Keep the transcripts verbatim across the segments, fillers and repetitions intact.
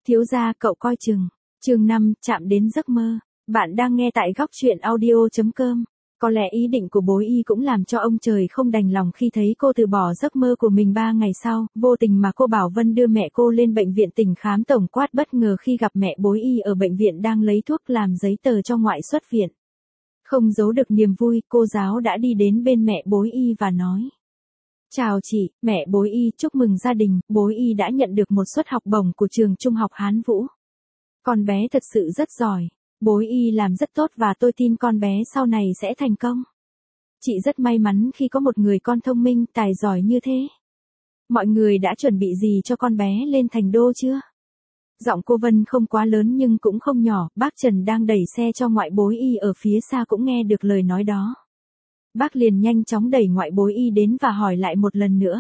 Thiếu gia cậu coi chừng. Chương năm, chạm đến giấc mơ. Bạn đang nghe tại góc truyện audio chấm com. Có lẽ ý định của bối y cũng làm cho ông trời không đành lòng khi thấy cô từ bỏ giấc mơ của mình ba ngày sau, vô tình mà cô Bảo Vân đưa mẹ cô lên bệnh viện tỉnh khám tổng quát bất ngờ khi gặp mẹ bối y ở bệnh viện đang lấy thuốc làm giấy tờ cho ngoại xuất viện. Không giấu được niềm vui, cô giáo đã đi đến bên mẹ bối y và nói. Chào chị, mẹ bối y chúc mừng gia đình, bối y đã nhận được một suất học bổng của trường trung học Hán Vũ. Con bé thật sự rất giỏi. Bối y làm rất tốt và tôi tin con bé sau này sẽ thành công. Chị rất may mắn khi có một người con thông minh, tài giỏi như thế. Mọi người đã chuẩn bị gì cho con bé lên thành đô chưa? Giọng cô Vân không quá lớn nhưng cũng không nhỏ, bác Trần đang đẩy xe cho ngoại bối y ở phía xa cũng nghe được lời nói đó. Bác liền nhanh chóng đẩy ngoại bối y đến và hỏi lại một lần nữa.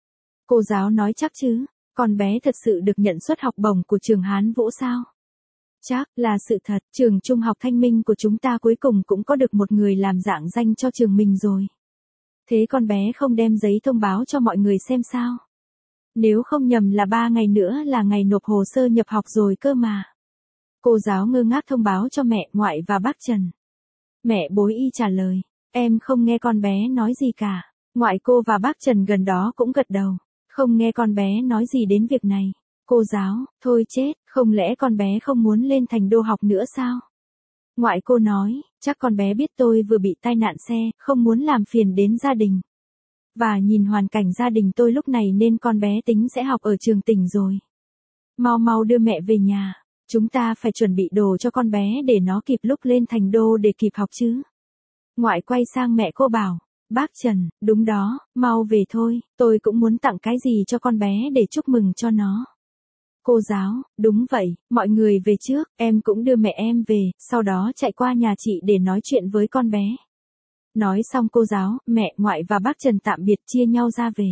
Cô giáo nói chắc chứ, con bé thật sự được nhận suất học bổng của trường Hán Vũ sao? Chắc là sự thật, trường trung học Thanh Minh của chúng ta cuối cùng cũng có được một người làm dạng danh cho trường mình rồi. Thế con bé không đem giấy thông báo cho mọi người xem sao? Nếu không nhầm là ba ngày nữa là ngày nộp hồ sơ nhập học rồi cơ mà. Cô giáo ngơ ngác thông báo cho mẹ, ngoại và bác Trần. Mẹ bối y trả lời, em không nghe con bé nói gì cả. Ngoại cô và bác Trần gần đó cũng gật đầu, không nghe con bé nói gì đến việc này. Cô giáo, thôi chết, không lẽ con bé không muốn lên thành đô học nữa sao? Ngoại cô nói, chắc con bé biết tôi vừa bị tai nạn xe, không muốn làm phiền đến gia đình. Và nhìn hoàn cảnh gia đình tôi lúc này nên con bé tính sẽ học ở trường tỉnh rồi. Mau mau đưa mẹ về nhà, chúng ta phải chuẩn bị đồ cho con bé để nó kịp lúc lên thành đô để kịp học chứ. Ngoại quay sang mẹ cô bảo, bác Trần, đúng đó, mau về thôi, tôi cũng muốn tặng cái gì cho con bé để chúc mừng cho nó. Cô giáo, đúng vậy, mọi người về trước, em cũng đưa mẹ em về, sau đó chạy qua nhà chị để nói chuyện với con bé. Nói xong cô giáo, mẹ, ngoại và bác Trần tạm biệt chia nhau ra về.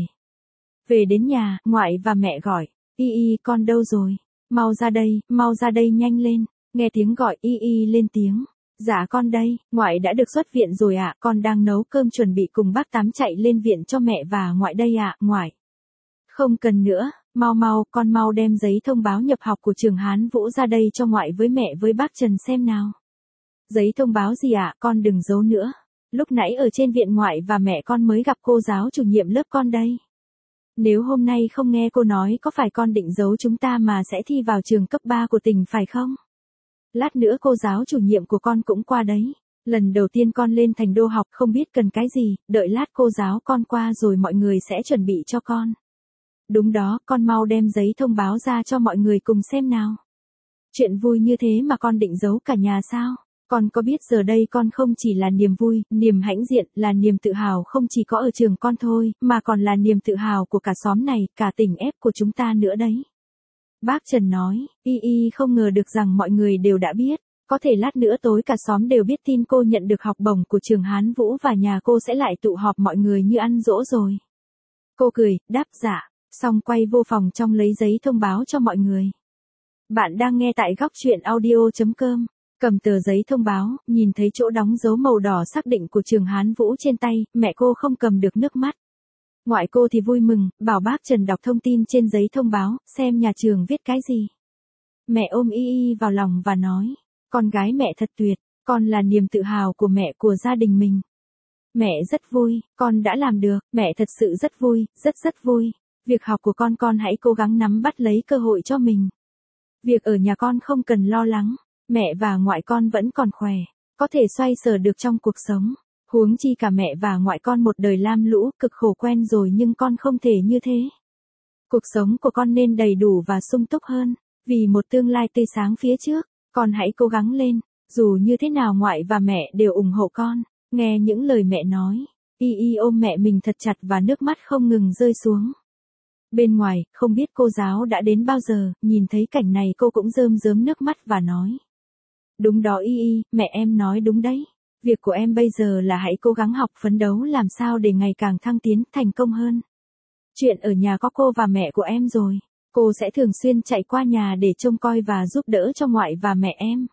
Về đến nhà, ngoại và mẹ gọi, y y con đâu rồi? Mau ra đây, mau ra đây nhanh lên. Nghe tiếng gọi y y lên tiếng. Dạ con đây, ngoại đã được xuất viện rồi ạ, con đang nấu cơm chuẩn bị cùng bác Tám chạy lên viện cho mẹ và ngoại đây ạ, ngoại. Không cần nữa, mau mau, con mau đem giấy thông báo nhập học của trường Hán Vũ ra đây cho ngoại với mẹ với bác Trần xem nào. Giấy thông báo gì ạ, con đừng giấu nữa. Lúc nãy ở trên viện ngoại và mẹ con mới gặp cô giáo chủ nhiệm lớp con đây. Nếu hôm nay không nghe cô nói có phải con định giấu chúng ta mà sẽ thi vào trường cấp ba của tỉnh phải không? Lát nữa cô giáo chủ nhiệm của con cũng qua đấy. Lần đầu tiên con lên thành đô học không biết cần cái gì, đợi lát cô giáo con qua rồi mọi người sẽ chuẩn bị cho con. Đúng đó, con mau đem giấy thông báo ra cho mọi người cùng xem nào. Chuyện vui như thế mà con định giấu cả nhà sao? Con có biết giờ đây con không chỉ là niềm vui, niềm hãnh diện, là niềm tự hào không chỉ có ở trường con thôi, mà còn là niềm tự hào của cả xóm này, cả tỉnh ép của chúng ta nữa đấy. Bác Trần nói, y y không ngờ được rằng mọi người đều đã biết, có thể lát nữa tối cả xóm đều biết tin cô nhận được học bổng của trường Hán Vũ và nhà cô sẽ lại tụ họp mọi người như ăn dỗ rồi. Cô cười, đáp dạ, xong quay vô phòng trong lấy giấy thông báo cho mọi người. Bạn đang nghe tại góc truyện audio chấm com. Cầm tờ giấy thông báo, nhìn thấy chỗ đóng dấu màu đỏ xác định của trường Hán Vũ trên tay, mẹ cô không cầm được nước mắt. Ngoại cô thì vui mừng, bảo bác Trần đọc thông tin trên giấy thông báo, xem nhà trường viết cái gì. Mẹ ôm y y vào lòng và nói, con gái mẹ thật tuyệt, con là niềm tự hào của mẹ của gia đình mình. Mẹ rất vui, con đã làm được, mẹ thật sự rất vui, rất rất vui. Việc học của con con hãy cố gắng nắm bắt lấy cơ hội cho mình. Việc ở nhà con không cần lo lắng. Mẹ và ngoại con vẫn còn khỏe, có thể xoay sở được trong cuộc sống. Huống chi cả mẹ và ngoại con một đời lam lũ, cực khổ quen rồi nhưng con không thể như thế. Cuộc sống của con nên đầy đủ và sung túc hơn, vì một tương lai tươi sáng phía trước, con hãy cố gắng lên, dù như thế nào ngoại và mẹ đều ủng hộ con. Nghe những lời mẹ nói, y y ôm mẹ mình thật chặt và nước mắt không ngừng rơi xuống. Bên ngoài, không biết cô giáo đã đến bao giờ, nhìn thấy cảnh này cô cũng rơm rớm nước mắt và nói. Đúng đó y y, mẹ em nói đúng đấy. Việc của em bây giờ là hãy cố gắng học phấn đấu làm sao để ngày càng thăng tiến, thành công hơn. Chuyện ở nhà có cô và mẹ của em rồi. Cô sẽ thường xuyên chạy qua nhà để trông coi và giúp đỡ cho ngoại và mẹ em.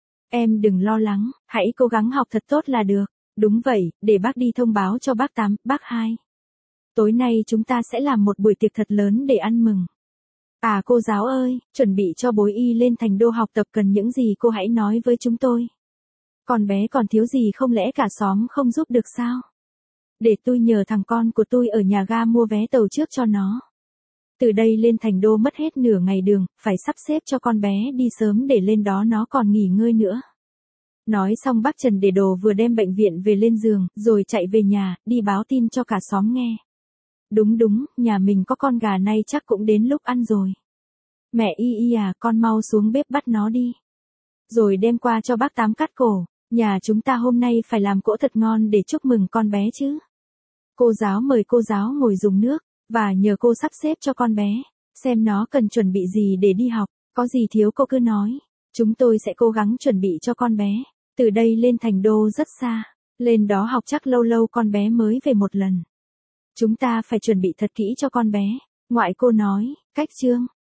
Em đừng lo lắng, hãy cố gắng học thật tốt là được. Đúng vậy, để bác đi thông báo cho bác Tám, bác Hai. Tối nay chúng ta sẽ làm một buổi tiệc thật lớn để ăn mừng. À cô giáo ơi, chuẩn bị cho bối y lên thành đô học tập cần những gì cô hãy nói với chúng tôi. Con bé còn thiếu gì không lẽ cả xóm không giúp được sao? Để tôi nhờ thằng con của tôi ở nhà ga mua vé tàu trước cho nó. Từ đây lên thành đô mất hết nửa ngày đường, phải sắp xếp cho con bé đi sớm để lên đó nó còn nghỉ ngơi nữa. Nói xong bác Trần để đồ vừa đem bệnh viện về lên giường, rồi chạy về nhà, đi báo tin cho cả xóm nghe. Đúng đúng, nhà mình có con gà nay chắc cũng đến lúc ăn rồi. Mẹ y y à, con mau xuống bếp bắt nó đi. Rồi đem qua cho bác Tám cắt cổ, nhà chúng ta hôm nay phải làm cỗ thật ngon để chúc mừng con bé chứ. Cô giáo mời cô giáo ngồi dùng nước, và nhờ cô sắp xếp cho con bé, xem nó cần chuẩn bị gì để đi học, có gì thiếu cô cứ nói. Chúng tôi sẽ cố gắng chuẩn bị cho con bé. Từ đây lên thành đô rất xa, lên đó học chắc lâu lâu con bé mới về một lần. Chúng ta phải chuẩn bị thật kỹ cho con bé, ngoại cô nói, cách Trương.